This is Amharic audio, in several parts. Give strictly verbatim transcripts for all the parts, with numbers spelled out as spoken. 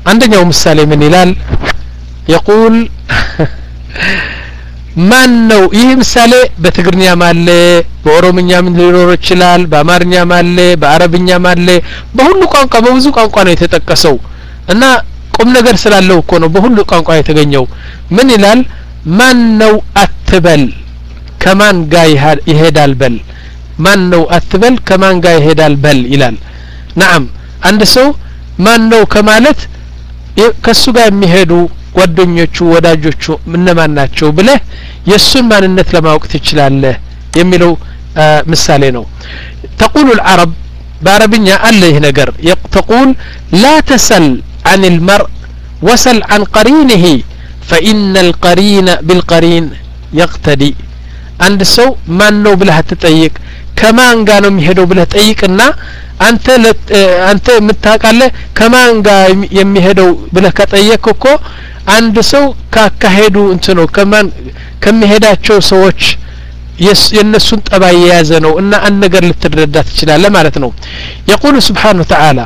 አንደኛው ምሳሌ ምን ይላል يقول ማን ነው ይህ ምሳሌ በትግርኛ ማለ በኦሮምኛም ሊኖር ይችላል በአማርኛ ማለ በአረብኛ ማለ በሁሉ ቋንቋ በብዙ ቋንቋ ነው የተጠቀሰው እና ቁም ነገር ስላለው እኮ ነው በሁሉ ቋንቋ የተገኘው ምን ይላል ማን ነው አትበል ከማን ጋር ይሄዳል በል ማን ነው አትበል ከማን ጋር ይሄዳል በል ይላል نعم አንድ ሰው ማን ነው ከማለት ከሱ ጋር የሚሄዱ ጓደኞቹ ወዳጆቹ እነማን ናቸው ብለህ የሱን ማንነት ለማወቅ ትችላለህ የሚለው ምሳሌ ነው تقول العرب بعربኛ አለ ይህ ነገር تقول لا تسل عن المرء وسل عن قرينه فإن القرين بالقرين يقتدي አንድ ሰው ማን ነው ብለህ አትጠይቅ ከማን ጋር ነው የሚሄደው ብለህ ጠይቅና አንተ አንተ የምታውቃለህ ከማን ጋር የሚሄደው ብለህ ከጠየቅክ እኮ አንድ ሰው ካካሄዱ እንትኖ ከማን ከሚሄዳቸው ሰዎች የነሱን ጠባይ የያዘ ነው እና አንድ ነገር ልትረዳ ትችላለህ ማለት ነው يقول سبحانه وتعالى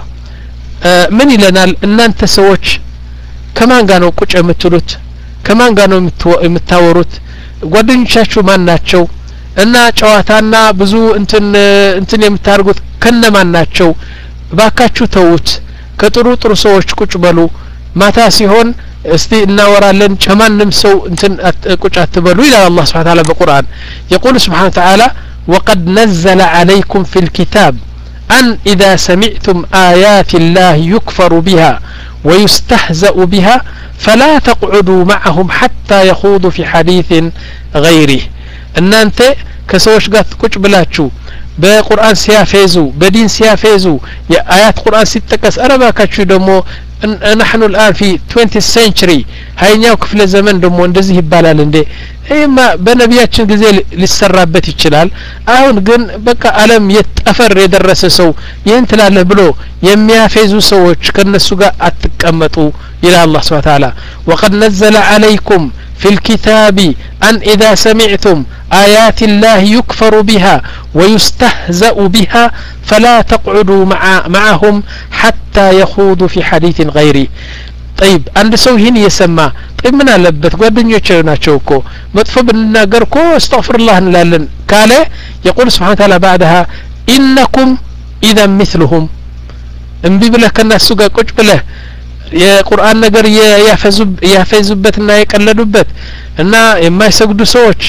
ምን ይለናል እናንተ ሰዎች ከማን ጋር ነው ቁጭ የምትሉት ከማን ጋር ነው የምታወሩት ጓደኞቻችሁ ማን ናቸው እና ጨዋታና ብዙ እንትን እንትን የምታርጉት ከነማን ናቸው ባካችሁ ተውት ከጥሩ ጥሩ ሰዎች ቁጭ በሉ ማታ ሲሆን እስቲ እናወራለን ጨማንም ሰው እንትን ቁጭ አትበሉ ይላል አላህ Subhanahu Wa Ta'ala በቁርአን يقول سبحانه وتعالى وقد نزل عليكم في الكتاب أن إذا سمعتم آيات الله يكفر بها ويستهزأ بها فلا تقعدوا معهم حتى يخوضوا في حديث غيره ان انت كسوش ጋር ቁጭ ብላችሁ በቁርአን ሲያፈዙ በዲን ሲያፈዙ የአያት ቁርአን ሲጠቀስ አረባካችሁ ደግሞ نحن الآن في twentieth century ሃያኛው ክፍለ ዘመን ደግሞ እንደዚህ ይባላል እንዴ እማ በነቢያችን ጊዜ ሊሰራበት ይችላል አሁን ግን በቃ ዓለም የተፈር የደረሰ ሰው ይህን ትላለህ ብሎ የሚያፈዙ ሰዎች ከነሱ ጋር አትቀመጡ ይላል አላህ Subhanahu Wa Ta'ala وقد نزل عليكم في الكتاب أن إذا سمعتم آيات الله يكفر بها ويستهزأ بها فلا تقعدوا مع معهم حتى يخوضوا في حديث غيره طيب عند سوهين يسمى طيب من አለበት ጓደኞቼ ናቸው እኮ መጥፎ ብንናገር እኮ استغفر الله እንላለን ካለ يقول سبحانه وتعالى بعدها إنكم إذا مثلهم እንቢ ብለህ ከነሱ ጋር ቁጭ ብለህ የቁርአን ነገር ያፈዙብ ያፈዙበትና የቀለዱበት እና የማይሰግዱ ሰዎች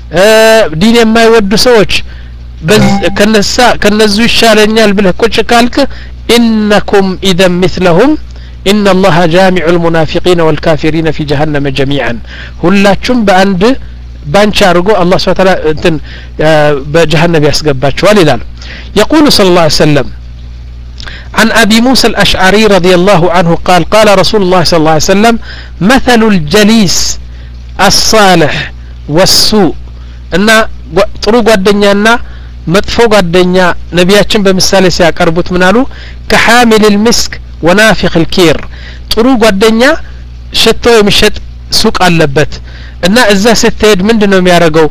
ዲን የማይወዱ ሰዎች ከነሳ ከነዙ ይሻለኛል ብለህ ቁጭ ካልክ إنكم إذا مثلهم إن الله جامع المنافقين والكافرين في جهنم جميعا ሁላችሁም በአንድ ባንቻ አርጎ አላህ Subhanahu Wa Ta'ala እንትን በጀሃነም ያስገባቸዋል ይላል يقول صلى الله عليه وسلم عن أبي موسى الأشعري رضي الله عنه قال قال رسول الله صلى الله عليه وسلم مثل الجليس الصالح والسوء أن ጥሩ ጓደኛና መጥፎ ጓደኛ ነቢያችን በምሳሌ ሲያቀርቡት ምናሉ كحامل المسك ونافخ الكير ጥሩ ጓደኛ ሽቶ የሚሸጥ ሱቅ አለበት እና እዛ ስትሄድ ምንድነው የሚያደርገው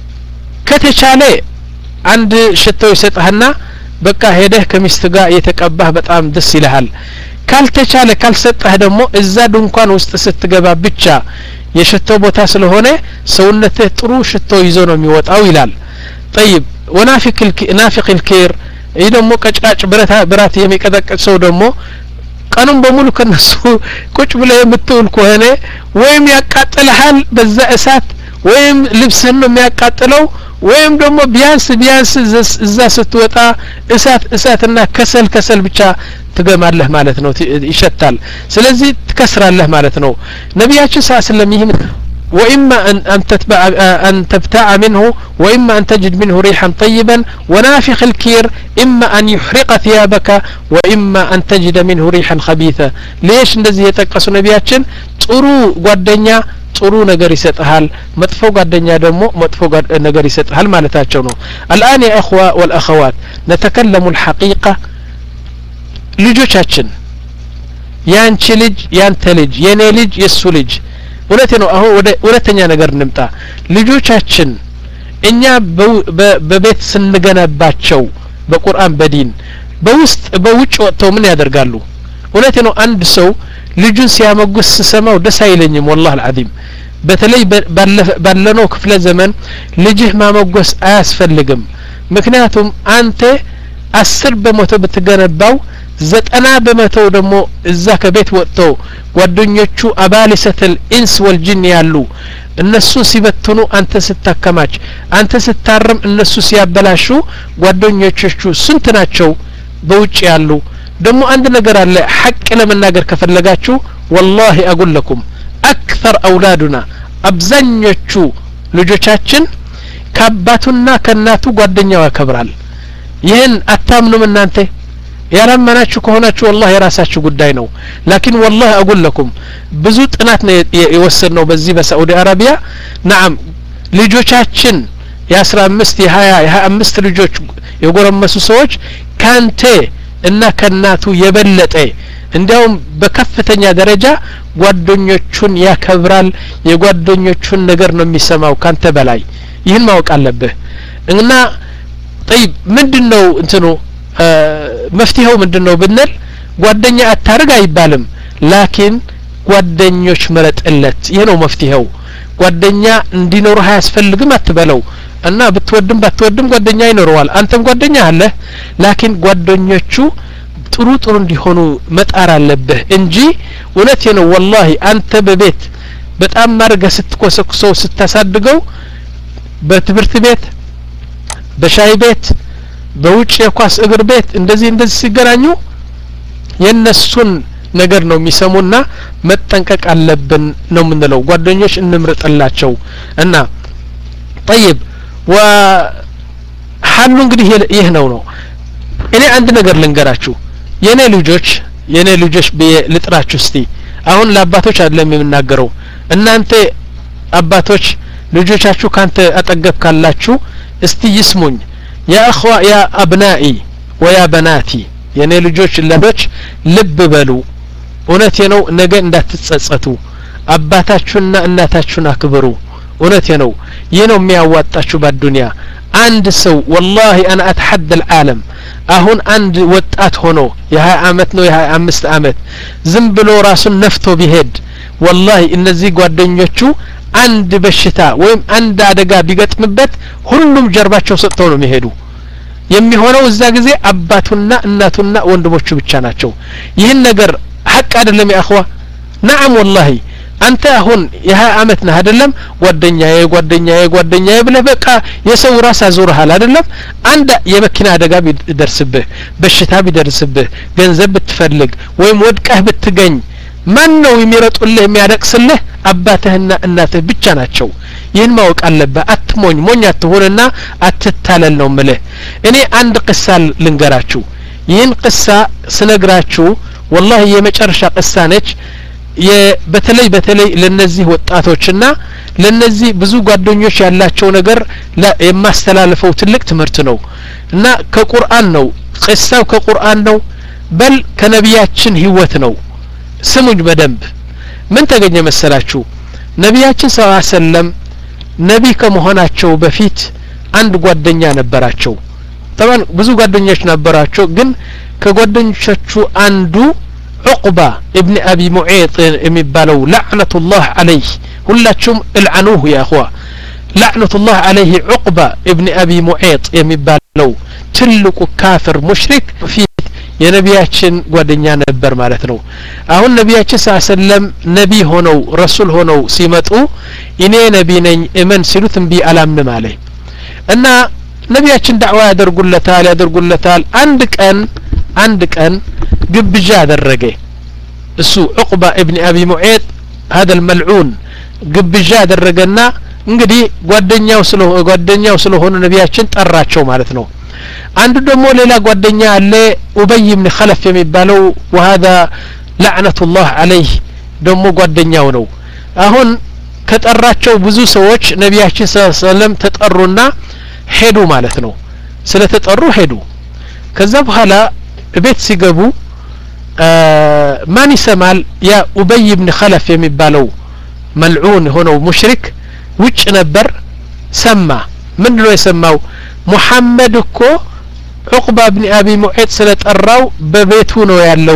ከተቻለ አንድ ሽቶ ይሰጣህና በቃ ሄደህ ከሚስት ጋር የተቀባህ በጣም ደስ ይልሃል ካልተቻለ ካልሰጣህ ደግሞ እዛ ድንኳን ውስጥ ስትገባ ብቻ የሽቶ ቦታ ስለሆነ ሰውነትህ ጥሩ ሽቶ ይዞ ነው የሚወጣው ይላል طيب ونافق نافق الكير ይህ ደግሞ ቀጭቃጭ ብረታ ብራት የሚቀጠቅጥ ሰው ደግሞ ቀኑን በሙሉ ከነሱ ቁጭ ብለ የምትውል ከሆነ ወይም ያቃጥልሃል በዛ እሳት ወይም ልብስህን ነው የሚያቃጥለው ወይም ደግሞ ቢያንስ ቢያንስ እዛ ስትወጣ እሳት እሳትና ከሰል ከሰል ብቻ ትገማለህ ማለት ነው ይሸታል ስለዚህ ትከስራለህ ማለት ነው ነብያችን ሰለላሁ ዐለይሂ ወሰለም وإما أن أن تتبع أن تبتاع منه وإما أن تجد منه ريحا طيبا ونافخ الكير إما أن يحرق ثيابك وإما أن تجد منه ريحا خبيثة ليش እንደዚህ የተቀሱ ነብያችን ጥሩ ጓደኛ ጥሩ ነገር ይሰጣል መጥፎ ጓደኛ ደግሞ መጥፎ ነገር ይሰጣል ማለታቸው ነው الآن يا إخوة والأخوات نتكلم الحقيقة ልጆቻችን ያንቺ ልጅ ያንተ ልጅ የኔ ልጅ የሱ ልጅ ወለተ ነው አሁን ወደ ወለተኛ ነገር እንምጣ ልጆቻችን እኛ በቤት ስንገነባቸው በቁርአን በዲን በውስጥ በውጭ ወጥተው ምን ያደርጋሉ ወለተ ነው አንድ ሰው ልጁን ሲያመጉስ ሰማው ደስ አይለኝም والله العظيم በተለይ ባለነው ክፍለ ዘመን ልጅህ ማመጎስ አያስፈልግም ምክንያቱም አንተ አስር በመቶ ብትገነባው ዘጠና በመቶ ደግሞ እዛ ከቤት ወጥቶ ጓደኞቹ አባሊሰተል ኢንስ ወልጂን ያሉ እነሱ ሲበትኑ አንተ ስታከማች አንተ ስታርም እነሱ ሲያበላሹ ጓደኞቹ ስንት ናቸው በውጭ ያሉ ደግሞ አንድ ነገር አለ ሐቅ ለመናገር ከፈለጋችሁ والله اقول لكم اكثر اولادنا አብዛኞቹ ልጆቻችን ከአባቱና ከእናቱ ጓደኛው ያከብራል ይሄን አታምኑም እናንተ ያላመናችሁ ከሆናችሁ والله የራሳችሁ ጉዳይ ነው لكن والله اقول لكم ብዙ ጥናት ነው የወሰድነው በዚህ በሳዑዲ አረቢያ نعم ልጆቻችን የ15 የ20 የ25 ልጆች የጎረመሱ ሰዎች ካንተ እና ከናቱ የበለጠ እንዲያውም በከፍተኛ ደረጃ ጓደኞቹን ያከብራል የጓደኞቹን ነገር ነው የሚሰማው ካንተ በላይ ይህን ማወቅ አለብህ እና طيب ምንድነው እንትኑ መፍትሄው ምንድነው ብንል ጓደኛ አታርግ አይባልም ላኪን ጓደኞች መረጥለት ይሄ ነው መፍትሄው ጓደኛ እንዲኖር ያስፈልግም አትበለው እና ብትወድም ባትወድም ጓደኛ ይኖርዋል አንተም ጓደኛ አለ ላኪን ጓደኞቹ ጥሩ ጥሩ እንዲሆኑ መጣር አለብህ እንጂ እውነቴ ነው والله አንተ በቤት በጣም ማርገ ስትቆሰቁሰው ስታሳድገው በትምህርት ቤት በሻይ ቤት በውጭ የኳስ እግር ቤት እንደዚህ እንደዚህ ሲገናኙ የነሱን ነገር ነው የሚሰሙና መጠንቀቅ አለብን ነው ምንለው ጓደኞች እንምርጥላቸው እና طيب وحالو እንግዲህ ይሄ ነው ነው እኔ አንድ ነገር ልንገራችሁ የኔ ልጆች የኔ ልጆች ልጥራችሁ እስቲ አሁን ለአባቶች አይደለም የምናገረው እናንተ አባቶች ልጆቻችሁ ካንተ አጠገብ ካላችሁ እስቲ ይስሙኝ يا اخوا يا ابنائي ويا بناتي የኔ ልጆች ለዶች ልብ በሉ እውነቴ ነው ነገ እንዳትጸጸቱ አባታችሁና እናታችሁን አክብሩ እውነቴ ነው ይሄ ነው የሚያዋጣችሁ በዱንያ አንድ ሰው والله انا اتحدى العالم አሁን አንድ ወጣት ሆኖ የ20 አመት ነው የ25 አመት ዝም ብሎ ራሱን ነፍቶ ቢሄድ والله እነዚህ ጓደኞቹ አንድ በሽታ ወይም አንድ አደጋ ቢገጥምበት ሁሉም ጀርባቸው ሰጥተው ነው የሚሄዱ የሚሆነው እዛ ጊዜ አባቱና እናቱና ወንድሞቹ ብቻ ናቸው ይህን ነገር ሐቅ አይደለም ያ اخوا نعم والله አንተ አሁን የ20 አመት ነህ አይደለም ጓደኛዬ ጓደኛዬ ጓደኛዬ ብለህ በቃ የሰው ራስ አዙርሃል አይደለም አንድ የመኪና አደጋ ቢደርስብህ በሽታ ቢደርስብህ ገንዘብ ብትፈልግ ወይም ወድቀህ ብትገኝ ማን ነው የሚረጡልህ የሚያደቅስልህ አባትህና እናትህ ብቻ ናቸው ይህን ማወቅ አለብህ አትሞኝ ሞኝ አትሆንና አትታለል ነው ማለት እኔ አንድ ቅሳ ልንገራችሁ ይህን ቅሳ ስነግራችሁ والله የመጨረሻ ቅሳ ነች በተለይ በተለይ ለነዚህ ወጣቶችና ለነዚህ ብዙ ጓደኞች ያላቸው ነገር የማስተላልፈው ትልቅ ትምህርት ነው እና ከቁርአን ነው ቅሳው ከቁርአን ነው በል ከነቢያችን ህይወት ነው ስሙኝ በደንብ ምን ተገኘ መሰላችሁ ነቢያችን ሰለላሁ ዐለይሂ ወሰለም ነቢ ከመሆናቸው በፊት አንድ ጓደኛ ነበራቸው طبعا ብዙ ጓደኞች ነበራቸው ግን ከጓደኞቻቸው አንዱ عقبة ابن أبي معيط የሚባለው لعنة الله عليه ሁላችሁም العنوه يا اخوا لعنة الله عليه عقبة ابن أبي معيط የሚባለው ትልቁ ካፍር ሙሽሪክ ፊት የነቢያችን ጓደኛ ነበር ማለት ነው አሁን ነቢያችን ሰለላሁ ዐለይሂ ወሰለም ነቢ ሆነው ረሱል ሆነው ሲመጡ እኔ ነቢ ነኝ እመን ሲሉት እንቢ አላምንም አለ እና ነቢያችን ዳዕዋ ያደርጉለታል ያደርጉለታል አንድ ቀን አንድ ቀን ግብዣ አደረገ እሱ عقبة ابن أبي معيط هذا الملعون ግብዣ አደረገና እንግዲህ ጓደኛው ስለሆነ ጓደኛው ስለሆነ ነቢያችን ጠራቸው ማለት ነው አንዱ ደግሞ ሌላ ጓደኛ አለ ኡበይ ኢብኑ ኸለፍ የሚባለው وهذا لعنة الله عليه ደግሞ ጓደኛው ነው አሁን ከጠራቸው ብዙ ሰዎች ነቢያችን ሰለላሁ ዐለይሂ ወሰለም ተጠሩና ሄዱ ማለት ነው ስለተጠሩ ሄዱ ከዛ በኋላ ቤት ሲገቡ ማን ይሰማል ያ ኡበይ ኢብኑ ኸለፍ የሚባለው መልዑን ሆነው ሙሽሪክ ውጭ ነበር ሰማ ምንድነው የሰማው ሙሐመድ እኮ عقبة ابن أبي معيط ስለጠራው በቤቱ ነው ያለው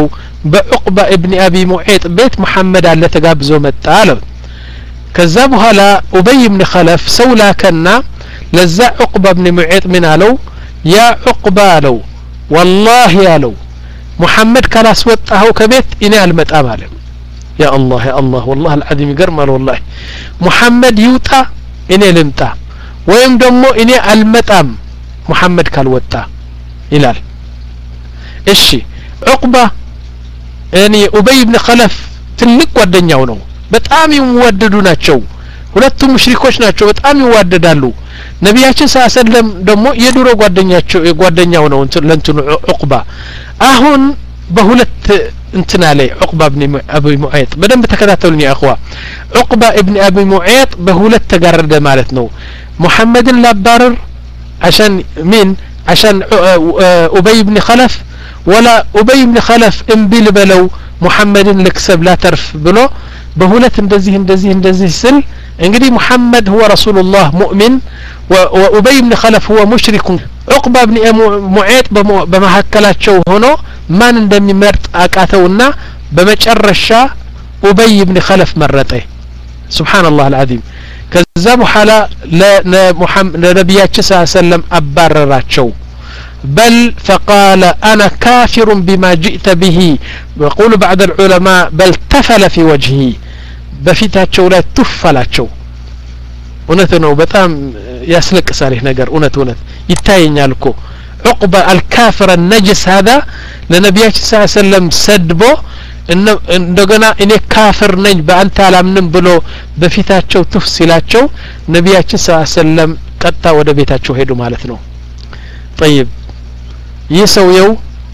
በዑቅባ ኢብኑ አቢ ሙዓይጥ ቤት መሐመድ አለ ተጋብዞ መጣ አለው ከዛ በኋላ ኡበይ ኢብኑ ኸለፍ ሰው ላከና ለዛ ዑቅባ ኢብኑ ሙዓይጥ ምን አለው ያ ዑቅባ አለው والله አለው محمد كلاس وጣው ከቤት እኔ አልመጣም አለ يا الله يا الله والله العظيم يገርማል والله محمد ይውጣ እኔ ልምጣ ወይም ደግሞ እኔ አልመጣም محمد ካልወጣ ይላል እሺ ዑቅባ እኔ ኡበይ ኢብኑ ኸለፍ ትልቅ ጓደኛው ነው በጣም ይወደዱ ናቸው ሁለቱም ሙሽሪኮች ናቸው በጣም ይዋደዳሉ ነብያችን ሰለላሁ ዐለይሂ ወሰለም ደግሞ የድሮ ጓደኛቸው ጓደኛው ነው ለንቱን ዑቅባ አሁን በሁለት እንትና ላይ ዑቅባ ኢብኑ አቢ ሙዓይጥ በደንብ ተከታተሉኝ ያ اخوا ዑቅባ ኢብኑ አቢ ሙዓይጥ በሁለት ተጋረደ ማለት ነው محمدን ላባረር عشان مين عشان ኡበይ ኢብኑ ኸለፍ ولا ኡበይ ኢብኑ ኸለፍ እምቢል በለው محمدን ለክሰብ لا ተርፍ ብሎ በሁለት እንደዚህ እንደዚህ እንደዚህ ስል እንግዲህ محمد هو رسول الله مؤمن وأبي بن خلف هو مشرك عقبة بن معيط بمحكلاቸው ሆኖ ማን እንደሚመርጥ አቃተውና በመጨረሻ أبي بن خلف መረጠ سبحان الله العظيم ከዛ በኋላ ለነብያችን ሰለላሁ ዐለይሂ ወሰለም አባረራቸው بل فقال أنا كافر بما جئت به ويقول بعض العلماء بل تفل في وجهه በፊታቸው ላይ ተፈላቸው እውነት ነው በጣም ያስለቅሳል ይሄ ነገር እውነት እውነት ይታየኛል እኮ ዑቅባ الكافر النجس هذا ለነብያችን ሰለላሁ ዐለይሂ ወሰለም ሰድቦ እንደገና እኔ ካፍር ነኝ በአንተ አላምንም ብሎ በፊታቸው ተፍ ሲላቸው ነብያችን ሰለላሁ ዐለይሂ ወሰለም ቀጣ ወደ ቤታቸው ሄዱ ማለት ነው طيب ይሰውየው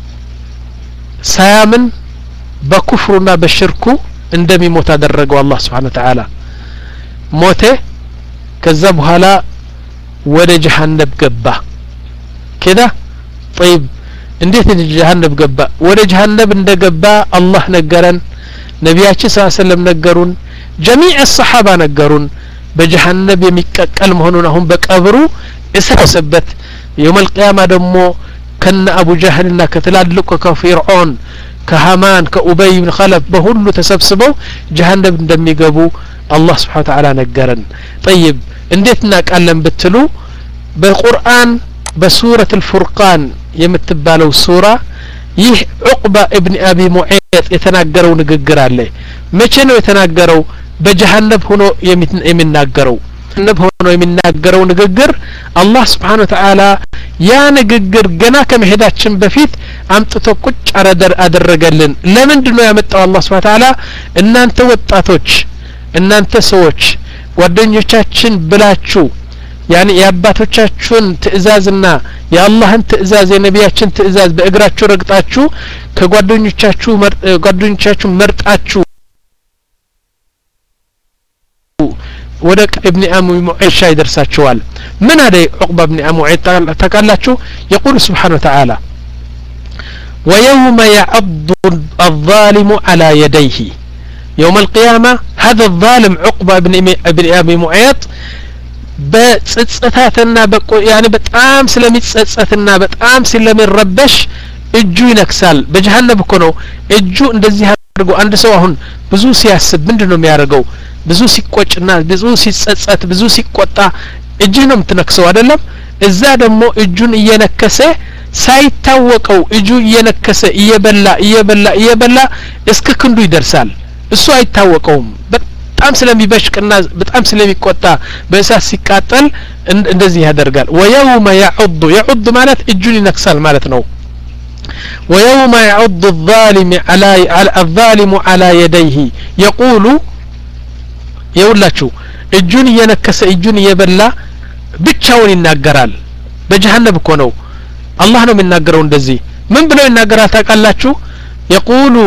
ሳያምን በኩፍሩና በሽርኩ እንደሚሞት አደረገው አላህ Subhanahu Wa Ta'ala ሞተ ከዛ በኋላ ወደ ጀሃነም ገባ ከዳ طيب እንዴት ወደ ጀሃነም ገባ ወደ ጀሃነም እንደገባ አላህ ነገረን ነብያችን ሰለላሁ ዐለይሂ ወሰለም ነገሩን جميع الصحابه ነገሩን በጀሃነም የሚቀቀል መሆኑን አሁን በቀብሩ እሰሰበት يوم القيامه ደግሞ ከነ አቡ ጀህልና ከተላልቁ ከፊርዖን ከሃማን ከኡበይ ኢብኑ ኸለፍ በሁሉ ተሰብስበው ጀሃነም እንደሚገቡ አላህ Subhanahu Wa Ta'ala ነገረን طيب እንዴት እናቃለን ብትሉ በቁርአን በሱረቱ الفرقان የምትባለው ሱራ ይህ ዑቅባ ኢብኑ አቢ ሙዓይጥ የተናገረው ንግግር አለ መቼ ነው የተናገረው በጀሃነም ሆኖ የሚናገረው ነብ ሆኖ የሚናገረው ንግግር አላህ Subhanahu Wa Ta'ala ያ ንግግር ገና ከመሄዳችን በፊት አምጥቶ ቁጭ አረደር አደረገልን ለምንድነው ያመጣው አላህ Subhanahu Wa Ta'ala እናንተ ወጣቶች እናንተ ሰዎች ጓደኞቻችን ብላችሁ ያኒ ያባቶቻችሁን ትእዛዝና የአላህን ትእዛዝ የነቢያችን ትእዛዝ በእግራችሁ ረግጣችሁ ከጓደኞቻችሁ ጓደኞቻችሁ መርጣችሁ ወደ ابن ام معيط ይደርሳቸዋል ምን አለ عقبة ابن ام معيط ተቃላችሁ يقول سبحانه وتعالى ويوم يعض الظالم على يديه يوم القيامة هذا الظالم عقبة ابن ابن ابي معيط በጽጽታትና በቆ ያኒ በጣም ስለሚጸጸትና በጣም ስለሚረበሽ እጁ ይነክሳል በጀሃነም እኮ ነው እጁ እንደዚህ አድርጎ አንድ ሰው አሁን ብዙ ሲያስብ ምንድነው የሚያደርገው ብዙ ሲቆጭና ብዙ ሲጸጸት ብዙ ሲቆጣ እጅ ነው የምትነክሰው አይደለም እዛ ደግሞ እጁን እየነከሰ ሳይታወቀው እጁ እየነከሰ እየበላ እየበላ እየበላ እስከ ክንዱ ይደርሳል እሱ አይታወቀውም በጣም ስለሚበሽቅና በጣም ስለሚቆጣ በእሳት ሲቃጠል እንደዚህ ያደርጋል ويوم يعض يعض ማለት እጁን ይነክሳል ማለት ነው ويوم يعض الظالم على الظالم على يديه يقول يقولላችሁ እጁን እየነከሰ እጁን እየበላ ብቻውን ይናገራል በጀሃነም እኮ ነው አላህ ነው የሚናገረው እንደዚህ ምን ብለው ይናገራል ታውቃላችሁ يقول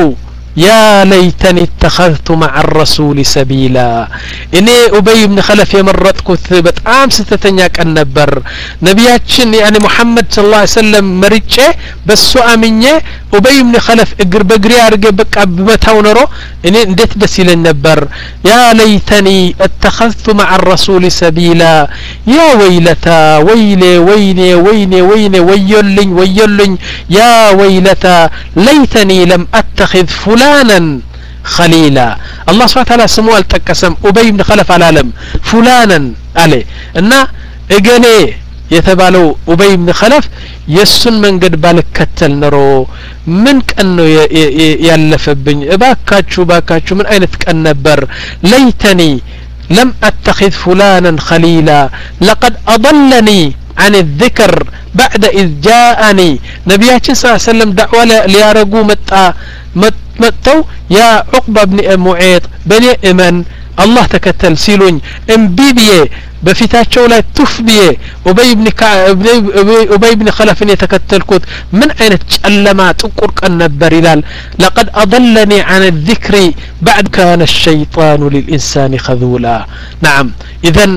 يا ليتني اتخذت مع الرسول سبيلا اني ابي بن خلف يمرطكت بتام ستتنيا كان نبر نبياتشن يعني محمد صلى الله عليه وسلم مريچه بسو امنيه ابي بن خلف اجر بغري ارغ بقى بمتاو نرو اني اندت دس يلن نبر يا ليتني اتخذت مع الرسول سبيلا يا ويلتا ويلي ويني ويني ويني ويلن ويلن يا ويلتا ليتني لم اتخذ فلانا خليلا الله سبحانه وتعالى سمو التقسم ابي بن خلف العالم فلانا عليه እና እገሌ የተባለው ابي بن خلف የሱን መንገድ ባልከተል ነሮ ምን ቀን ነው ያለፈብኝ እባካችሁ ባካችሁ ምን አይነት ቀን ነበር ليتني لم اتخذ فلانا خليلا لقد اضلني عن الذكر بعد إذ جاءني نبياتنا صلى الله عليه وسلم دعوة ليارقو متى متو يا عقبة بن معيط بني إمن الله تكتل سيلون امبيبيه بفتاتشو لا تفبيه أبي بن كع... أبي بن خلف يتكتل كوت من أين تشلمات أقرق النبر لقد أضلني عن الذكر بعد كان الشيطان للإنسان خذولا نعم إذن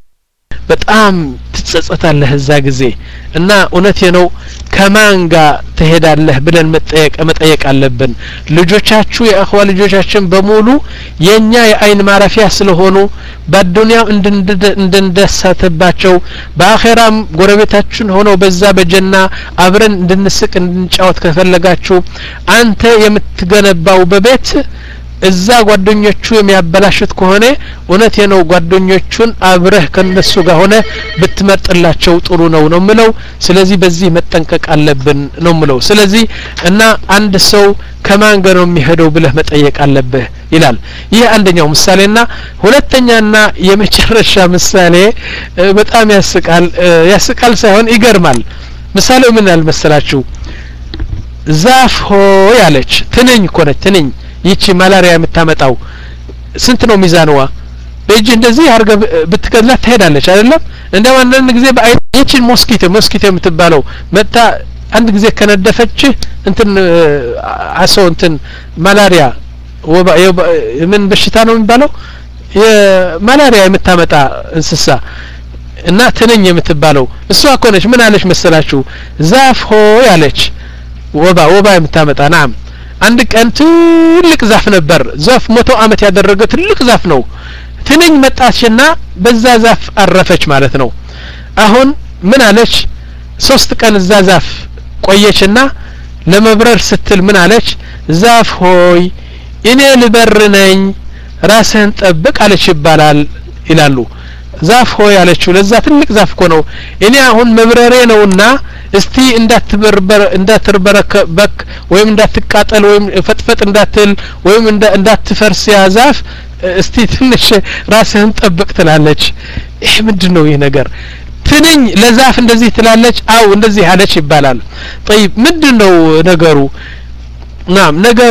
በጣም ትጸጸታለህ እዛ ጊዜ እና እውነቴ ነው ከማን ጋር ትሄዳለህ ብለን መጠየቅ መጠየቅ አለብን ልጆቻችሁ የአኽዋ ልጆቻችን በሙሉ የኛ የአይን ማረፊያ ስለሆኑ በዱንያው እንድንደሰትባቸው በአኺራም ጎረቤታችን ሆነው በዛ በጀና አብረን እንድንስቅ እንድንጫወት ከፈለጋችሁ አንተ የምትገነባው በቤት እዛ ጓደኞቹ የሚያበላሽት ከሆነ እውነቴ ነው ጓደኞቹን አብረህ ከነሱ ጋር ሆነ ብትመርጥላቸው ጥሩ ነው ነው ምለው ስለዚህ በዚህ መጠንቀቅ አለብን ነው ምለው ስለዚህ እና አንድ ሰው ከማን ጋር ነው የሚሄደው ብለህ መጠየቅ አለብህ ይላል ይህ አንደኛው ምሳሌና ሁለተኛና የመጨረሻ ምሳሌ በጣም ያስቃል ያስቃል ሳይሆን ይገርማል ምሳሌው ምን አልመሰላችሁ ዛፍ ሆይ ያለች ትንኝ ኮነች ትንኝ ይቺ ማላሪያ የምታመጣው ስንት ነው ሚዛንዋ በእጅ እንደዚህ አርገ ብትከላት ትሄዳለች አይደለም እንደው አንድ ጊዜ በአይቺን ሞስኪቶ ሞስኪቶ የምትባለው መጣ አንድ ጊዜ ከነደፈች እንትን አሰው እንትን ማላሪያ ወባ ምን በሽታ ነው የሚባለው የማላሪያ የምታመጣ እንስሳ እና ትንኝ የምትባለው እሷ ኮነች ምን አለች መሰላችሁ ዛፍ ሆይ አለች ወባ ወባ የምታመጣ ናም አንድ ቀን ትልቅ ዛፍ ነበር ዛፍ መቶ አመት ያደረገ ትልቅ ዛፍ ነው ትንኝ መጣችና በዛ ዛፍ አረፈች ማለት ነው አሁን ምን አለች ሶስት ቀን እዛ ዛፍ ቆየችና ለመብረር ስትል ምን አለች ዛፍ ሆይ እኔ ልበር ነኝ ራስህን ጠብቅ አለች ይባላል ይላሉ ዛፍ ሆይ አለችው ለዛ ትልቅ ዛፍ እኮ ነው እኔ አሁን መብረሬ ነውና እስቲ እንዳትበርበር እንዳትርበረከበክ ወይም እንዳትቃጠል ወይም ፈጥፈጥ እንዳትል ወይም እንዳትፈርስ ያ ዛፍ እስቲ ትንሽ ራስህን ጠብቅ ትላለች ይሄ ምንድነው ይሄ ነገር ትንኝ ለዛፍ እንደዚህ ትላለች አው እንደዚህ አለች ይባላል طيب ምንድነው ነገሩ ናም ነገሩ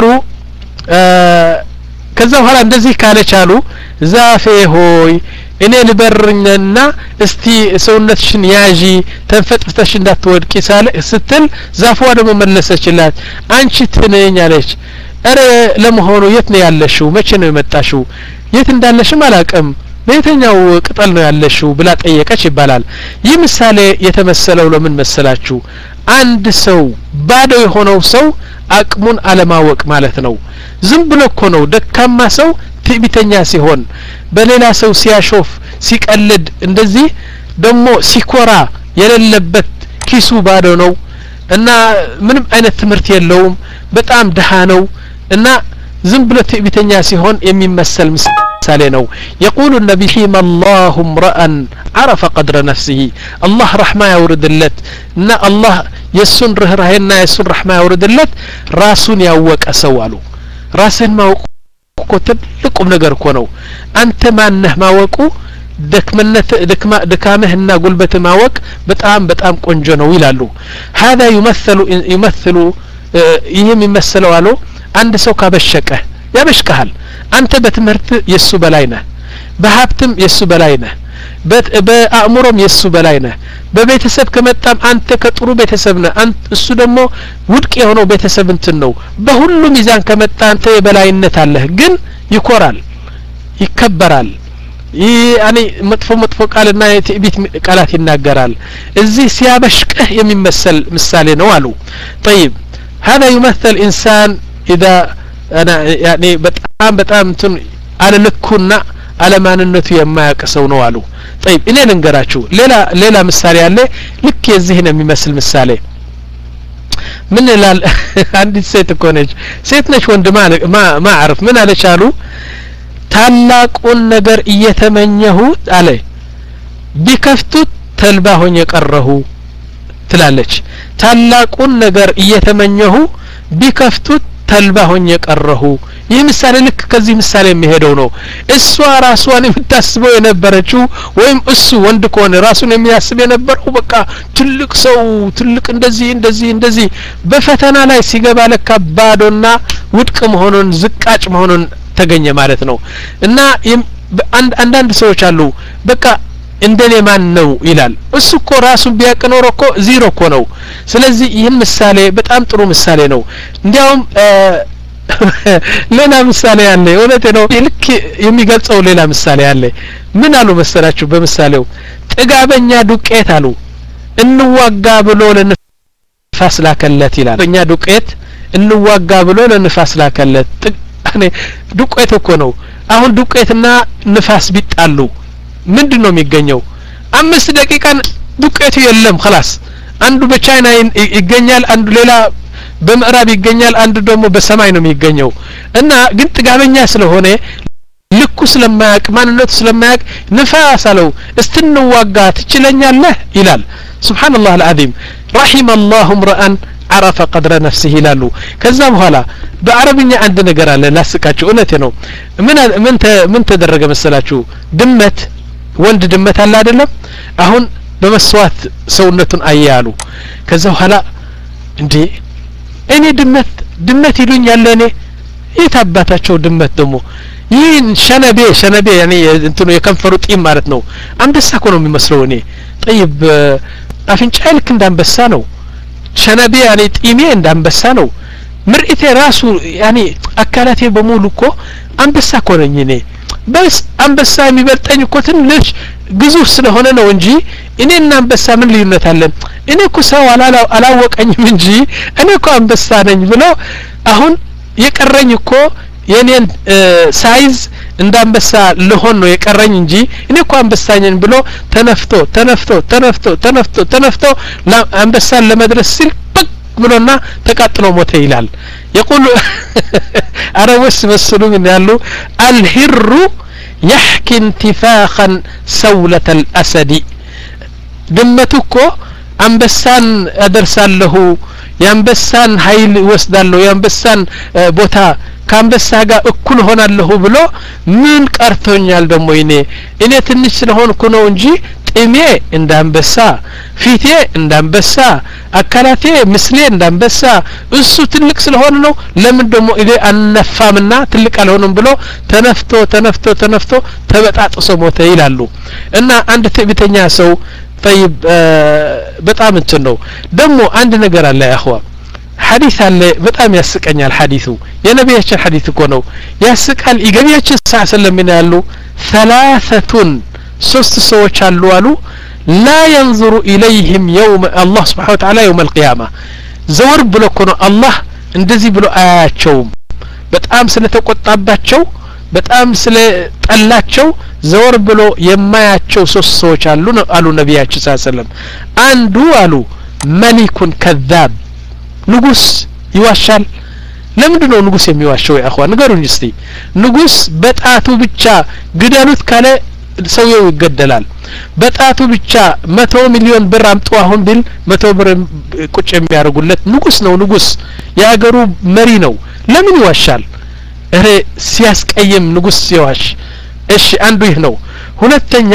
ከዛ በኋላ እንደዚህ ካለች አሉ ዛፌ ሆይ እኔ ልበርኝና እስቲ ሰውነትሽን ያዢ ተንፈጥፍተሽ እንዳትወድቂ ሳለ ስትል ዛፏ ደግሞ መለሰችላት አንቺ ትንኝ አለች አረ ለመሆኑ የት ነው ያለሽው መቼ ነው የመጣሽው የት እንዳለሽም አላቀም በየትኛው ቅጠል ነው ያለሽው ብላ ጠየቀች ይባላል ይህ ምሳሌ የተመሰለው ለምን መሰላችሁ አንድ ሰው ባዶ የሆነው ሰው አቅሙን አለማወቅ ማለት ነው ዝም ብሎ እኮ ነው ደካማ ሰው ትዕቢተኛ ሲሆን በሌላ ሰው ሲያሾፍ ሲቀልድ እንደዚህ ደሞ ሲኮራ የሌለበት ኪሱ ባዶ ነው እና ምንም አይነት ትምርት የለውም በጣም ደሃ ነው እና ዝም ብሎ ትዕቢተኛ ሲሆን የሚመሰል ምሳሌ ነው يقول النبي حيم الله امرأ عرف قدر نفسه الله رحمة يوردلت እና الله يسن رهرهنا يسن رحمة يوردلت راسون ያወቀ ሰው አሉ ራስን ማወቅ እኮ ትልቁም ነገር እኮ ነው አንተ ማነህ ማወቁ ደክመነት ደክማ ደካመህና ጉልበት ማወቅ በጣም በጣም ቆንጆ ነው ይላሉ هذا يمثل يمثل ይሄም ይመስለው አሉ አንድ ሰው ካበሸቀ ያበሽቀሃል አንተ በትምህርት የሱ በላይ ነህ በሀብትም የሱ በላይ ነህ በአእምሮም የሱ በላይ ነህ በቤተሰብ ከመጣም አንተ ከጥሩ ቤተሰብ ነህ አንተ እሱ ደግሞ ውድቅ የሆነው ቤተሰብ እንትን ነው በሁሉ ሚዛን ከመጣ አንተ የበላይነት አለህ ግን ይኮራል ይከበራል ያኒ መጥፎ መጥፎ ቃልና የትዕቢት ቃላት ይናገራል እዚህ ሲያበሽቅህ የሚመስል ምሳሌ ነው አሉ طيب هذا يمثل انسان اذا انا يعني በጣም በጣም እንትን አለልኩና አለማንነቱ የማያቀሰው ነው አሉ طيب እኔ ልንገራችሁ ሌላ ሌላ ምሳሌ አለ ልክ የዚህ ነው የሚመስል ምሳሌ ምን ይላል አንዲት ሴት እኮ ነች ሴት ነች ወንድ ማ ማ አርፍ ምን አለች አሉ ታላቁን ነገር እየተመኘሁ አለ ቢከፍቱት ተልባ ሆኜ ቀረሁ ትላለች ታላቁን ነገር እየተመኘሁ ቢከፍቱት ተልባ ሆኜ ቀረሁ ይህ ምሳሌ ልክ ከዚህ ምሳሌ የሚሄደው ነው እሷ ራስዋን የምታስበው የነበረችው ወይም እሱ ወንድ ከሆነ ራሱን የሚያስብ የነበረው በቃ ትልቅ ሰው ትልቅ እንደዚህ እንደዚህ እንደዚህ በፈተና ላይ ሲገባ ለካ ባዶና ውድቅ መሆኑን ዝቃጭ መሆኑን ተገኘ ማለት ነው እና አንዳንድ ሰዎች አሉ በቃ እንደኔ ማን ነው ይላል እሱ እኮ ራሱን ቢያቀኖር እኮ ዜሮ እኮ ነው ስለዚህ ይህን ምሳሌ በጣም ጥሩ ምሳሌ ነው እንዲያውም ሌላ ምሳሌ አለ እውነቴ ነው ልክ የሚገልጸው ሌላ ምሳሌ አለ ምን አሉ መሰላችሁ በምሳሌው ጥጋበኛ ዱቄት አሉ እንዋጋ ብሎ ለንፋስ ላከለት ይላል በእኛ ዱቄት እንዋጋ ብሎ ለንፋስ ላከለት እኔ ዱቄት እኮ ነው አሁን ዱቄትና ንፋስ ቢጣሉ ምንድነው የሚገኘው አምስት ደቂቃ ዱቄቱ የለም خلاص አንዱ በቻይና ይገኛል አንዱ ሌላ በምዕራብ ይገኛል አንዱ ደግሞ በሰማይ ነው የሚገኘው እና ግን ጥጋበኛ ስለሆነ ልኩ ስለማያቅ ማንነቱ ስለማያቅ ንፋስ አለው እስትንዋጋ ትችለኛለህ ይላል ሱብሃንአላህ አልዓዚም رحم الله امرأ عرف قدر نفسه ይላሉ ከዛ በኋላ በአረብኛ አንድ ነገር አለ ላስቃችሁ እውነቴ ነው ምን ምን ምን ተደረገ መሰላችሁ ድመት ወንድ ድመት አለ አይደለም አሁን በመስዋዕት ሰውነቱን አያሉ ከዛ በኋላ እንዴ እኔ ድመት ድመት ይሉኛል ለኔ የታባታቸው ድመት ደግሞ ይህን ሸነቤ ሸነቤ ያኔ እንትኑ የከንፈሩ ጢም ማለት ነው አንበሳ እኮ ነው የሚመስለው እኔ طيب አፍንጫ ልክ እንዳንበሳ ነው ሸነቤ ያኔ ጢሜ እንዳንበሳ ነው ምርኢቴ ራሱ ያኔ አካላቴ በሙሉ እኮ አንበሳ እኮ ነኝ እኔ በስ አንበሳ የሚበልጠኝ እኮ ትንሽ ግዙፍ ስለሆነ ነው እንጂ እኔና አንበሳ ምን ልዩነት አለን እኔ እኮ ሰው አላወቀኝም እንጂ እኔ እኮ አንበሳ ነኝ ብሎ አሁን የቀረኝ እኮ የኔን ሳይዝ እንዳንበሳ ለሆን ነው የቀረኝ እንጂ እኔ እኮ አንበሳ ነኝ ብሎ ተነፍቶ ተነፍቶ ተነፍቶ ተነፍቶ ተነፍቶ አንበሳን ለመድረስ ሲል ብሎና ተቃጥሎ ሞተ ይላል يقول አረቦች መስሉ ምን ያሉ الهر يحكي انتفاخا سولة الأسد ድመቱኮ አንበሳን አደርሳለሁ ያንበሳን ኃይል ወስዳለሁ ያንበሳን ቦታ ካንበሳ ጋር እኩል ሆናለሁ ብሎ ምን ቀርቶኛል ደሞ እኔ እኔ ትንሽ ስለሆንኩ ነው እንጂ ጢሜ እንዳንበሳ ፊቴ እንዳንበሳ አካላቴ ምስሌ እንዳንበሳ እሱ ትልቅ ስለሆነ ነው ለምን ደሞ እኔ አነፋምና ትልቅ አልሆንም ብሎ ተነፍቶ ተነፍቶ ተነፍቶ ተበጣጥሶ ሞተ ይላሉ እና አንድ ትዕቢተኛ ሰው طيب በጣም እንትን ነው ደሞ አንድ ነገር አለ ያخوا ሐዲስ አለ በጣም ያስቀኛል ሐዲሱ የነብያችን ሐዲስ እኮ ነው ያስቃል ይገቢያችን ሰለላሁ ያሉ ثلاثه ሶስት ሰዎች አሉ አሉ لا ينظر اليهم يوم الله سبحانه وتعالى يوم القيامه ዘወር ብሎ እኮ ነው አላህ እንደዚህ ብሎ አያቸውም በጣም ስለተቆጣባቸው በጣም ስለጠላቸው ዘወር ብሎ የማያቸው ሶስት ሰዎች አሉ አሉ ነብያችን ሰለላሁ አንዱ አሉ መሊኩን ከذاب ንጉስ ይዋሻል ለምንድን ነው ንጉስ የሚዋሸው ያخوا ንገሩኝ እስቲ ንጉስ በጣቱ ብቻ ግደሉት ካለ ሰውየው ይገደላል በጣቱ ብቻ መቶ ሚሊዮን ብር አምጡ አሁን ቢል መቶ ብር ቁጭ የሚያርጉለት ንጉስ ነው ንጉስ ያገሩ መሪ ነው ለምን ይዋሻል እረ ሲያስቀየም ንጉስ ሲዋሽ እሺ አንዱ ይህ ነው ሁለተኛ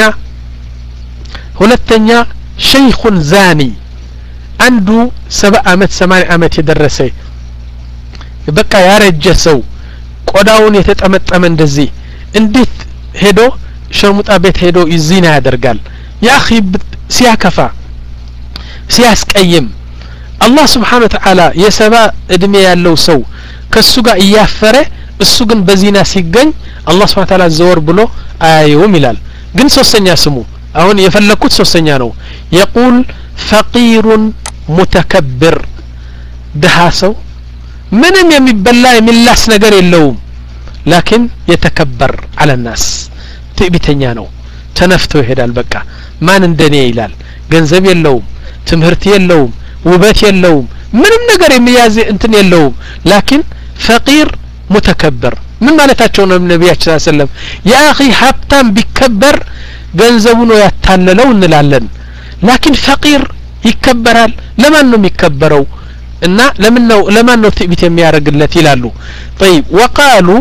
ሁለተኛ ሸይኹን ዛኒ አንዱ ሰባ አመት ሰማንያ አመት የደረሰ በቃ ያረጀ ሰው ቆዳውን የተጠመጠመ እንደዚህ እንዴት ሄዶ ሸርሙጣ ቤት ሄዶ ይዚና ያደርጋል ያ اخي ሲያከፋ ሲያስቀይም አላህ Subhanahu Wa Ta'ala የሰባ እድሜ ያለው ሰው ከሱ ጋር ያፈረ እሱ ግን በዚና ሲገኝ አላህ Subhanahu Wa Ta'ala ዘወር ብሎ አያየውም ይላል ግን ሶስተኛ ስሙ አሁን የፈለኩት ሶስተኛ ነው يقول فقير متكبر ደሃ ሰው ምንም የሚበላ የሚላስ ነገር የለውም لكن يتكبر على الناس ትዕቢተኛ ነው ተነፍቶ ይሄዳል በቃ ማን እንደኔ ይላል ገንዘብ የለውም ትምህርት የለውም ውበት የለውም ምንም ነገር የሚያዝ እንትን የለውም لكن فقير متكبر ምን ማለታቸው ነው ነብያችን ሰለላሁ ዐለይሂ ወሰለም ያ اخي ሀብታም ቢከበር ገንዘቡ ነው ያታለለው እንላለን لكن فقير ይከበራል ለማን ነው የሚከበረው እና ለምን ነው ለማን ነው ትዕቢት የሚያረግለት ይላሉ طيب وقالوا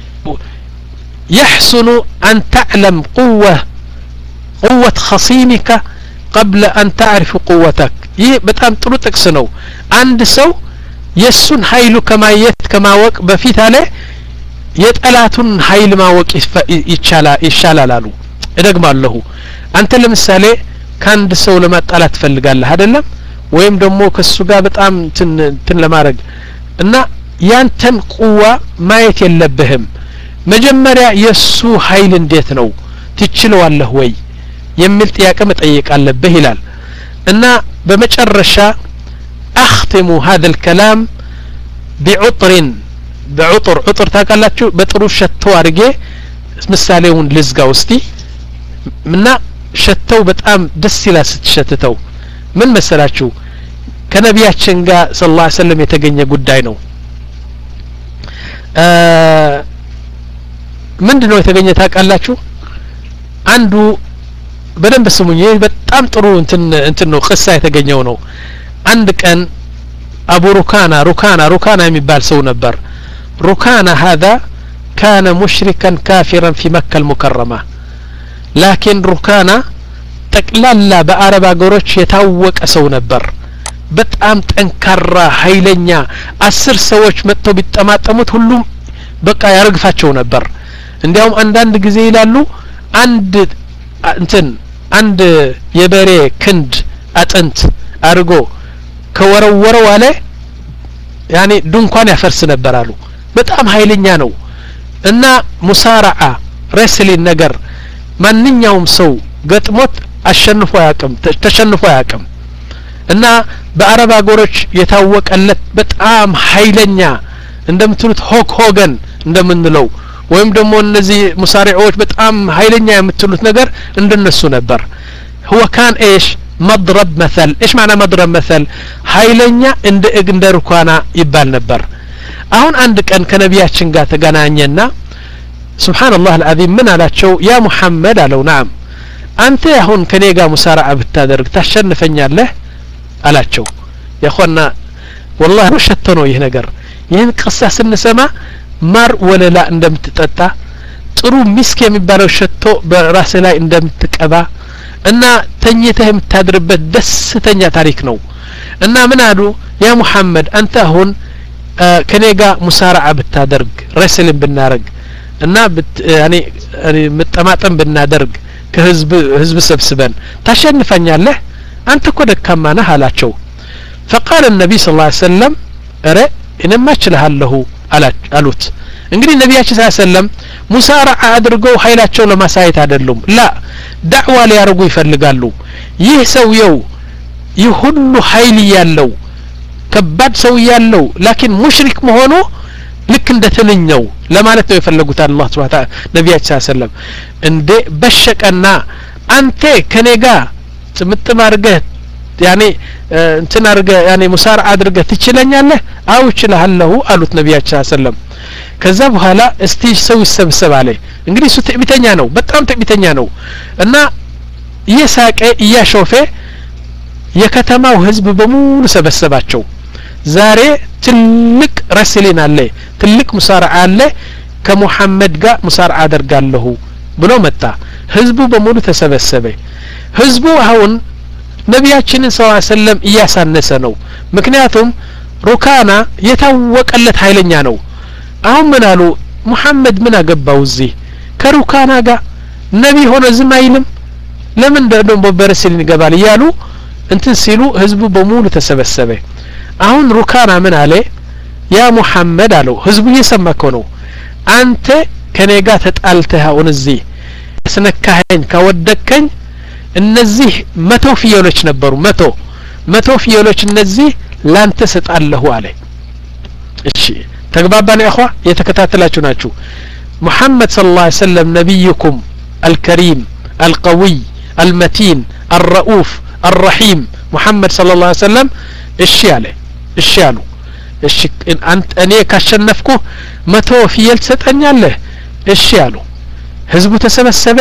يحسن أن تعلم قوة قوة خصيمك قبل أن تعرف قوتك ይህ በጣም ጥሩ ጥቅስ ነው አንድ ሰው የሱን ኃይሉ ከማየት ከማወቅ በፊት አለ የጠላቱን ኃይል ማወቅ ይቻላል ይሻላል አሉ እደግማለሁ አንተ ለምሳሌ ካንድ ሰው ለማጣላት ፈልጋለህ አይደለም ወይም ደግሞ ከሱ ጋር በጣም እንትን ለማድረግ እና ያንተን ቁዋ ማየት የለብህም መጀመሪያ የሱ ኃይል እንዴት ነው ትችለዋለህ ወይ የሚል ጥያቄ መጠየቅ አለብህ ይላል እና በመጨረሻ اختم هذا الكلام بعطر بعطر عطر ታቃላችሁ በጥሩ ሸቶ አድርጌ ምሳሌውን ልዝጋው እስቲ እና ሸተው በጣም ደስ ይላል ስትሸተተው ምን መሰላችሁ ከነቢያችን ጋር ሰለላሁ ዐለይሂ ወሰለም የተገኘ ጉዳይ ነው ምንድነው የተገኘ ታቃላችሁ አንዱ በደንብ ስሙኝ በጣም ጥሩ እንትን እንትን ነው ቅሳ የተገኘው ነው አንድ ቀን አቡ ሩካና ሩካና ሩካና የሚባል ሰው ነበር ሩካና هذا كان مشركا كافرا في مكة المكرمة لكن ሩካና ጠቅላላ በአረብ አገሮች የታወቀ ሰው ነበር በጣም ጠንካራ ኃይለኛ አስር ሰዎች መጥተው ቢጠማጠሙት ሁሉም በቃ ያርግፋቸው ነበር እንዲያውም አንዳንድ ጊዜ ይላሉ አንድ እንትን አንድ የበሬ ክንድ አጥንት አርጎ ከወረወረው አለ ያኔ ድንኳን ያፈርስ ነበር አሉ በጣም ኃይለኛ ነው እና ሙሳራዓ ረስሊን ነገር ማንኛውም ሰው ገጥሞት አሸንፎ ያቀም ተሸንፎ ያቀም እና በአረብ አገሮች የታወቀለት በጣም ኃይለኛ እንደምትሉት ሆክ ሆገን እንደምንለው ወይም ደግሞ እነዚህ ሙሳሪዖች በጣም ኃይለኛ የምትሉት ነገር እንደነሱ ነበር هو كان ايش مضرب مثل ايش معنى مضرب مثل ኃይለኛ እንደ እንደ ሩካና ይባል ነበር አሁን አንድ ቀን ከነቢያችን ጋር ተገናኘና ሱብሃንአላህ العظيم ምን አላቸው ያ ሙሐመድ አለው نعم አንተ አሁን ከኔ ጋር ሙሳራዓ ብታደርግ ታሸንፈኛለህ አላቸው ያkhoና والله ወሸተ ነው ይሄ ነገር ይሄን ቅሳ ስንሰማ ማር ወለላ እንደምትጠጣ ጥሩ ሚስክ የሚባለው ሸቶ በራስ ላይ እንደምትቀባ እና ተኝተህ የምታድርበት ደስተኛ ታሪክ ነው እና ምን አሉ ያ ሙሐመድ አንተ አሁን ከኔ ጋር ሙሳራዓ ብታደርግ ረስልን ብናረግ እና ያኔ መጠማጠም ብናደርግ ከህዝብ ህዝብ ሰብስበን ታሸንፈኛለህ አንተ እኮ ደካማ ነህ አላቸው فقال النبي صلى الله عليه وسلم ኧረ እኔማ እችላለሁ አሉት እንግዲህ ነብያችን ሰለላሁ ዐለይሂ ወሰለም ሙሳራዓ አድርገው ኃይላቸው ለማሳየት አይደሉም ላ ዳዕዋ ሊያርጉ ይፈልጋሉ ይህ ሰውየው ይህ ሁሉ ኃይል ያለው ከባድ ሰው ያለው لكن ሙሽሪክ መሆኑ ልክ እንደተነኘው ለማለት ነው የፈለጉት አላህ Subhanahu Wa Ta'ala ነብያችን ሰለላሁ ዐለይሂ ወሰለም እንደ በሸቀና አንተ ከኔጋ ጽምጥማርገህ ያኔ እንትን አርገ ያኔ ሙሳራዓ አድርገ ትችለኛለህ አው እችላለሁ አሉት ነብያችን ሰለላሁ ዐለይሂ ወሰለም ከዛ በኋላ እስቲ ሰው ይሰብሰብ አለ እንግዲህ እሱ ትዕቢተኛ ነው በጣም ትዕቢተኛ ነው እና እየሳቀ እያሾፈ የከተማው ህዝብ በሙሉ ሰበሰባቸው ዛሬ ትልቅ ረስሊን አለ ትልቅ ሙሳራዓ አለ ከሙሐመድ ጋር ሙሳራዓ አደርጋለሁ ብሎ መጣ ህዝቡ በሙሉ ተሰበሰበ ህዝቡ አሁን ነብያችን ሰለላሁ ዐለይሂ ወሰለም እያሳነሰ ነው ምክንያቱም ሩካና የታወቀለት ኃይለኛ ነው አሁን ምን አሉ ሙሐመድ ምን አገባው እዚህ ከሩካና ጋር ነቢ ሆነ ዝም አይልም ለምን ደግሞ በረስል ይገባል ይያሉ እንትን ሲሉ ህዝቡ በሙሉ ተሰበሰበ አሁን ሩካና ምን አለ ያ ሙሐመድ አለው ህዝቡ እየሰማከው ነው አንተ ከኔ ጋር ተጣልተህ አሁን እዚህ ስነካኸኝ ካወደከኝ እነዚህ መቶ ፍየሎች ነበሩ መቶ መቶ ፍየሎች እነዚህ ላንተ ሰጣለሁ አለ እሺ ተግባባን ያخوا የተከታተላችሁ ናችሁ محمد صلى الله عليه وسلم نبيكم الكريم القوي المتين الرؤوف الرحيم محمد صلى الله عليه وسلم እሺ አለ እሺ አሉ እሺ አንተ እኔ ካሸነፍኩ መቶ ፍየል ትሰጠኛለህ እሺ አሉ ህዝቡ ተሰበሰበ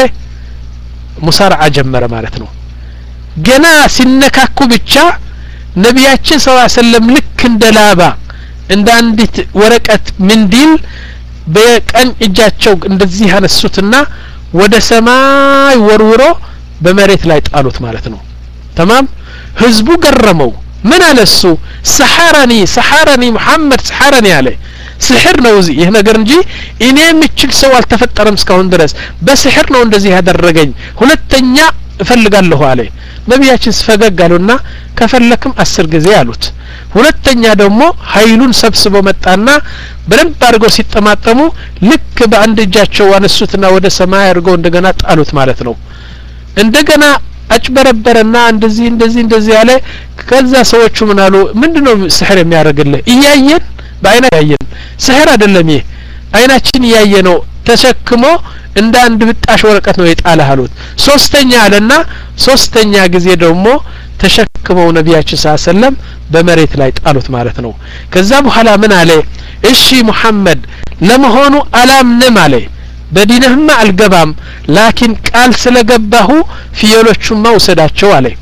ሙሳረዓ ጀመረ ማለት ነው ገና ሲነካኩ ብቻ ነብያችን ሰለላሁ ዐለይሂ ወሰለም ልክ እንደላባ እንደ አንዲት ወረቀት ምንዲል በቀኝ እጃቸው እንደዚህ ያነሱትና ወደ ሰማይ ወርውሮ በመሬት ላይ ጣሉት ማለት ነው تمام ህዝቡ ገረመው ምን አለሱ ሰሐራኒ ሰሐራኒ መሐመድ ሰሐራኒ አለ ስህር ነው እዚህ ይሄ ነገር እንጂ እኔ ምችል ሰው አልተፈጠረም እስካሁን ድረስ በስህር ነው እንደዚህ ያደረገኝ ሁለተኛ እፈልጋለሁ አለ ነብያችን ስፈገጋሉና ከፈለክም አስር ጊዜ አሉት ሁለተኛ ደግሞ ኃይሉን ሰብስቦ መጣና በደንብ አድርገው ሲጠማጠሙ ልክ በአንድ እጃቸው አነሱትና ወደ ሰማይ አድርገው እንደገና ጣሉት ማለት ነው እንደገና አጭበረበረና እንደዚህ እንደዚህ እንደዚህ ያለ ከዛ ሰዎቹ ምን አሉ ምንድነው ስህር የሚያደርግልህ እያየን በአይና ያየን ስህር አይደለም ይሄ አይናችን ያየ ነው ተሸክሞ እንደ አንድ ብጣሽ ወረቀት ነው የጣለ አሉት ሶስተኛ አለና ሶስተኛ ጊዜ ደግሞ ተሸክመው ነብያችን ሰለላሁ ዐለይሂ ወሰለም በመሬት ላይ ጣሉት ማለት ነው ከዛ በኋላ ምን አለ እሺ ሙሐመድ ለመሆኑ አላምንም አለ በዲንህማ አልገባም ላኪን ቃል ስለገባሁ ፍየሎቹማ ወሰዳቸው አለ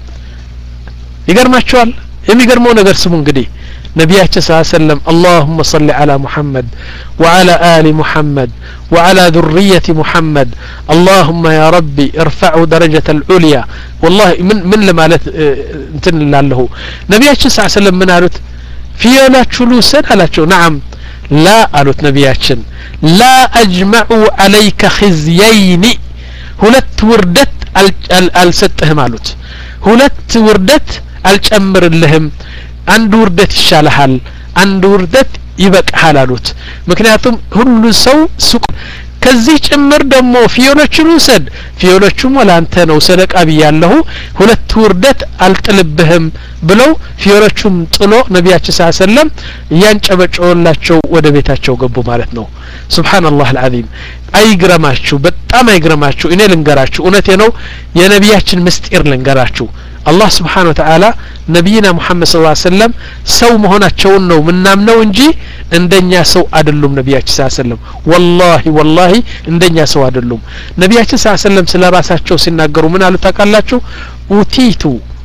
ይገርማቸዋል የሚገርመው ነገር ስሙ እንግዲህ ነብያችን ሰለላሁ ዐለይሂ ወሰለም اللهم صل على محمد وعلى آل محمد وعلى ذرية محمد اللهم يا ربي ارفعوا درجة العليا والله من من لمالت انتن لاله نبياتنا صلى الله عليه وسلم من قالت فيولاችሁ ልውሰድ አላቸው نعم لا قالت ነብያችን لا اجمع عليك خزيين ሁለት ውርደት አልሰጥህም አሉት ሁለት ውርደት አልጨምርልህም አንድ ውርደት ይሻልሃል አንድ ውርደት ይበቃሃል አሉት ምክንያቱም ሁሉ ሰው ሱቅ ከዚህ ጭምር ደግሞ ፍየሎቹን ውሰድ ፍየሎቹም ወላንተ ነው ሰደቃ ቢያለሁ ሁለት ውርደት አልጥልብህም ብለው ፍየሎቹም ጥሎ ነብያችን ሰለላሁ ዐለይሂ ወሰለም ያንጨበጨውላቸው ወደ ቤታቸው ገቡ ማለት ነው ሱብሃንአላህ አልዓዚም አይግረማችሁ በጣም አይግረማችሁ እኔ ልንገራችሁ እውነቴ ነው የነብያችን ምስጢር ልንገራችሁ الله سبحانه وتعالى نبينا محمد صلى الله عليه وسلم سو መሆናቸውን ነው ምናምነው እንጂ እንደኛ ሰው አይደሉም ነብያችን ሰለላሁ ዐለይሂ ወሰለም والله والله እንደኛ ሰው አይደሉም ነብያችን ሰለላሁ ዐለይሂ ወሰለም ስለራሳቸው ሲናገሩ ምን አሉ ታውቃላችሁ ኡቲቱ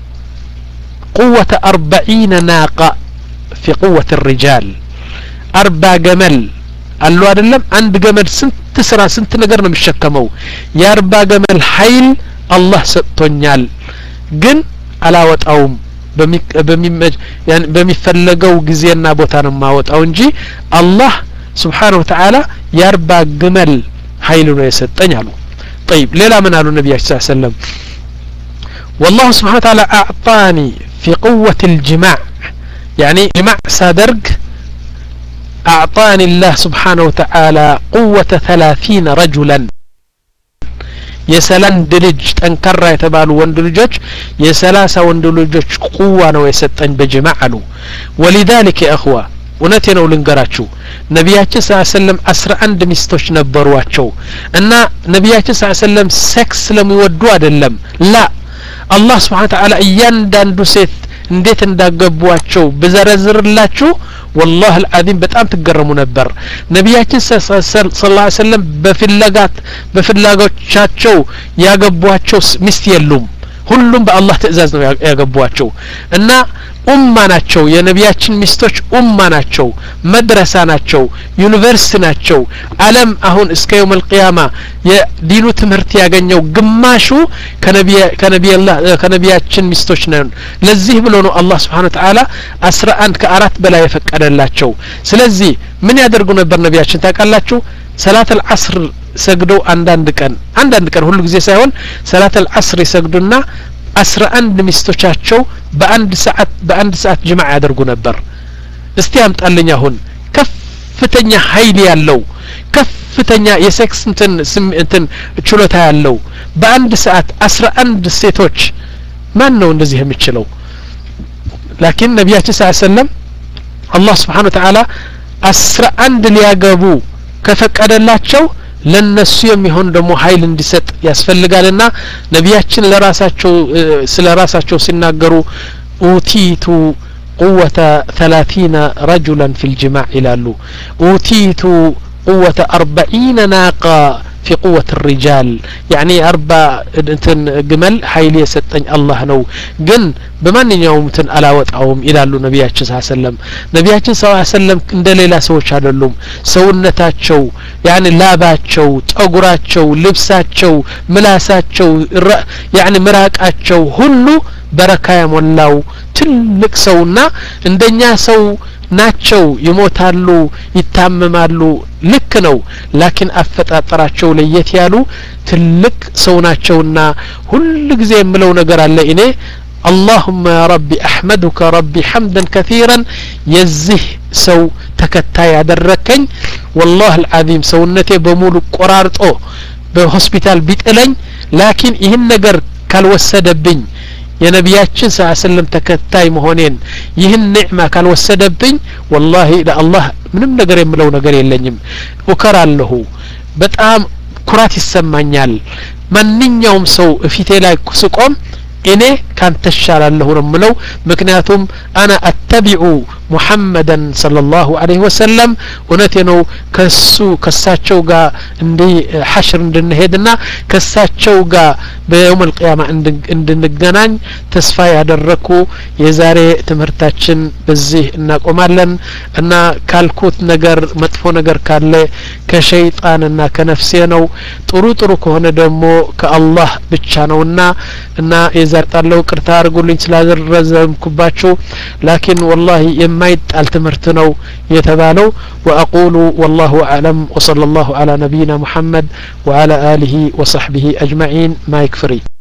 قوة أربعين ناقة في قوة الرجال أربع جمل አሉ አይደለም አንድ ገመድ ስንት ስራ ስንት ነገር ነው የሚሸከመው የአርባ ገመል ኃይል አላህ ሰጥቶኛል ግን አላወጣውም በሚመጅ ያን በሚፈለገው ጊዜና ቦታ ነው ማወጣው እንጂ አላህ Subhanahu Wa Ta'ala የአርባ ግመል ኃይል ነው የሰጠኝ አሉ طيب ሌላ ምን አሉ ነብያችን ሰለላሁ ዐለይሂ ወሰለም والله سبحانه وتعالى اعطاني في قوة الجماع يعني جماع صادرق اعطاني الله سبحانه وتعالى قوة ثلاثين رجلا የሰላን ድልጅ ጠንከራ የተባሉ ወንድ ልጆች የሰላሳ ወንድ ልጆች ቁዋ ነው የሰጠኝ በጀማዓ አሉ ولذلك يا اخوا እውነቴ ነው ልንገራችሁ ነብያችን ሰለላሁ ዐለይሂ ወሰለም አስራ አንድ ሚስቶች ነበሯቸው እና ነብያችን ሰለላሁ ዐለይሂ ወሰለም ሴክስ ስለሚወዱ አይደለም ላ አላህ Subhanahu Wa Ta'ala እያንዳንዱ ሴት እንዴት እንዳገቧቸው በዘረዝርላችሁ والله العظيم በጣም ተገረሙ ነበር ነብያችን ሰለላሁ ዐለይሂ ወሰለም በፍላጋት በፍላጎቻቸው ያገቧቸው ሚስት የሉም ሁሉም በአላህ ትእዛዝ ነው ያገቧቸው እና ኡማ ናቸው የነብያችን ሚስቶች ኡማ ናቸው መድረሳ ናቸው ዩኒቨርሲቲ ናቸው ዓለም አሁን እስከ يوم القيامه የዲኑ ትምህርት ያገኘው ግማሹ ከነቢያ ከነቢያላህ ከነቢያችን ሚስቶች ነው ለዚህ ብሎ ነው አላህ Subhanahu Wa Ta'ala አስራ አንድ ከአራት በላይ የፈቀደላቸው ስለዚህ ምን ያደርጉ ነበር ነቢያችን ታውቃላችሁ ሰላት العصر ሰግደው አንዳንድ ቀን አንዳንድ ቀን ሁሉ ጊዜ ሳይሆን ሰላት العصر ይሰግዱና አስራ አንድ ሚስቶቻቸው በአንድ ሰዓት በአንድ ሰዓት ጅማዕ ያደርጉ ነበር እስቲ አምጣልኝ አሁን ከፍተኛ ኃይል ያለው ከፍተኛ የሴክስ እንትን እንትን ችሎታ ያለው በአንድ ሰዓት አስራ አንድ ሴቶች ማን ነው እንደዚህ የሚችለው لكن ነብያችን ሰለላሁ ዐለይሂ ወሰለም አላህ Subhanahu Wa Ta'ala አስራ አንድ ሊያገቡ ከፈቀደላቸው ለነሱ የሚሆን ደሞ ኃይል እንዲሰጥ ያስፈልጋልና ነብያችን ለራሳቸው ስለራሳቸው ሲናገሩ ኡቲቱ قوة ثلاثين رجلا في الجماع إلالو أوتيت قوة أربعين ناقة في قوة الرجال يعني أربع جمل حيلي ستن الله نو جن بمن يوم تن على وتعهم إلالو نبياتش صلى الله عليه وسلم نبياتش صلى الله عليه وسلم دليل سوش هذا اللوم سونتاتشو يعني لاباتشو تأجراتشو لبساتشو ملاساتشو يعني مراكاتشو هلو بركة يملاو ትልቅ ሰውና እንደኛ ሰው ናቸው ይሞታሉ ይታመማሉ ልክ ነው ላኪን አፈጣጠራቸው ለየት ያሉ ትልቅ ሰው ናቸውና ሁሉ ጊዜ የምለው ነገር አለ እኔ اللهم يا ربي احمدك ربي حمدا كثيرا يزه سو ተከታይ ያደረከኝ والله العظيم ሰውነቴ በሙሉ ቆራርጦ በሆስፒታል ቢጥለኝ ላኪን ይህን ነገር ካልወሰደብኝ የነብያችን ሰለላሁ ዐለይሂ ወሰለም ተከታይ መሆኔን ይህን ኒዕማ ካልወሰደብኝ والله ለአላህ ምንም ነገር የምለው ነገር የለኝም ወከራለሁ በጣም ኩራት ይሰማኛል ማንኛውም ሰው እፊቴ ላይ ስቆም እኔ ካንተ ሻላለሁ ነው ምለው ምክንያቱም انا اتبع محمدا صلى الله عليه وسلم እውነቴ ነው ከሱ ከሳቸው ጋር እንዲ ሐሽር እንድንሄድና ከሳቸው ጋር በየውም القيامه እንድንገናኝ ተስፋ ያደረኩ የዛሬ ትምህርታችን በዚህ እናቆማለን እና ካልኩት ነገር መጥፎ ነገር ካለ ከሸይጣንና ከነፍሴ ነው ጥሩ ጥሩ ከሆነ ደግሞ ከአላህ ብቻ ነውና እና የዛርጣለው ቅርታ አርጉልኝ ስላዘረዘምኩባችሁ ላኪን والله የማይጣል ትምህርት ነው የተባለው واقول والله اعلم وصلى الله على نبينا محمد وعلى اله وصحبه اجمعين ما يكفري